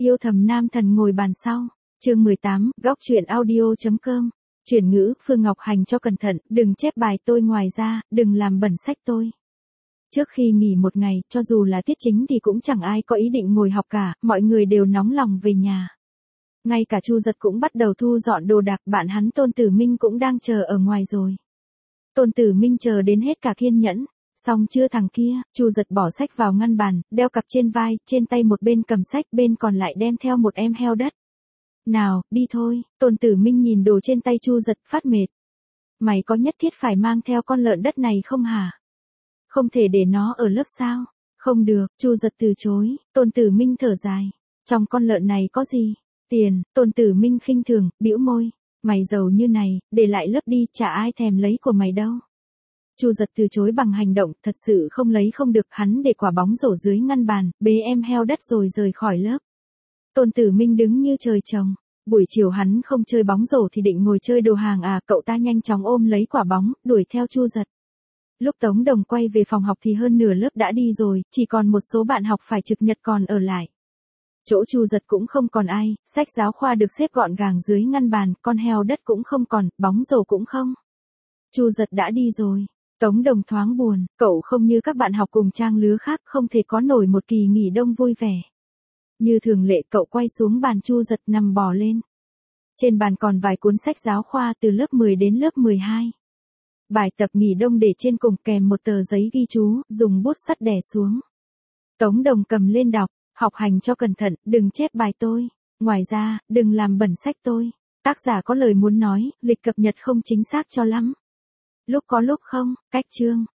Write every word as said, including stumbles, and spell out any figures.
Yêu thầm nam thần ngồi bàn sau. Chương mười tám, góc truyện audio.com. Chuyển ngữ, Phương Ngọc Hành cho cẩn thận, đừng chép bài tôi, ngoài ra, đừng làm bẩn sách tôi. Trước khi nghỉ một ngày, cho dù là tiết chính thì cũng chẳng ai có ý định ngồi học cả, mọi người đều nóng lòng về nhà. Ngay cả Chu Giật cũng bắt đầu thu dọn đồ đạc, bạn hắn Tôn Tử Minh cũng đang chờ ở ngoài rồi. Tôn Tử Minh chờ đến hết cả kiên nhẫn. Xong chưa thằng kia, Chu Giật bỏ sách vào ngăn bàn, đeo cặp trên vai, trên tay một bên cầm sách, bên còn lại đem theo một em heo đất. Nào, đi thôi. Tôn Tử Minh nhìn đồ trên tay Chu Giật, phát mệt. Mày có nhất thiết phải mang theo con lợn đất này không hả? Không thể để nó ở lớp sao? Không được, Chu Giật từ chối. Tôn Tử Minh thở dài. Trong con lợn này có gì? Tiền. Tôn Tử Minh khinh thường, bĩu môi. Mày giàu như này, để lại lớp đi, chả ai thèm lấy của mày đâu. Chu Giật từ chối bằng hành động, thật sự không lấy không được, hắn để quả bóng rổ dưới ngăn bàn, bế em heo đất rồi rời khỏi lớp. Tôn Tử Minh đứng như trời trồng. Buổi chiều hắn không chơi bóng rổ thì định ngồi chơi đồ hàng à, cậu ta nhanh chóng ôm lấy quả bóng, đuổi theo Chu Giật. Lúc Tống Đồng quay về phòng học thì hơn nửa lớp đã đi rồi, chỉ còn một số bạn học phải trực nhật còn ở lại. Chỗ Chu Giật cũng không còn ai, sách giáo khoa được xếp gọn gàng dưới ngăn bàn, con heo đất cũng không còn, bóng rổ cũng không. Chu Giật đã đi rồi. Tống Đồng thoáng buồn, cậu không như các bạn học cùng trang lứa khác, không thể có nổi một kỳ nghỉ đông vui vẻ. Như thường lệ, cậu quay xuống bàn Chu Giật, nằm bò lên. Trên bàn còn vài cuốn sách giáo khoa từ lớp mười đến lớp mười hai. Bài tập nghỉ đông để trên cùng, kèm một tờ giấy ghi chú, dùng bút sắt đè xuống. Tống Đồng cầm lên đọc, học hành cho cẩn thận, đừng chép bài tôi. Ngoài ra, đừng làm bẩn sách tôi. Tác giả có lời muốn nói, lịch cập nhật không chính xác cho lắm. Lúc có lúc không, cách chương.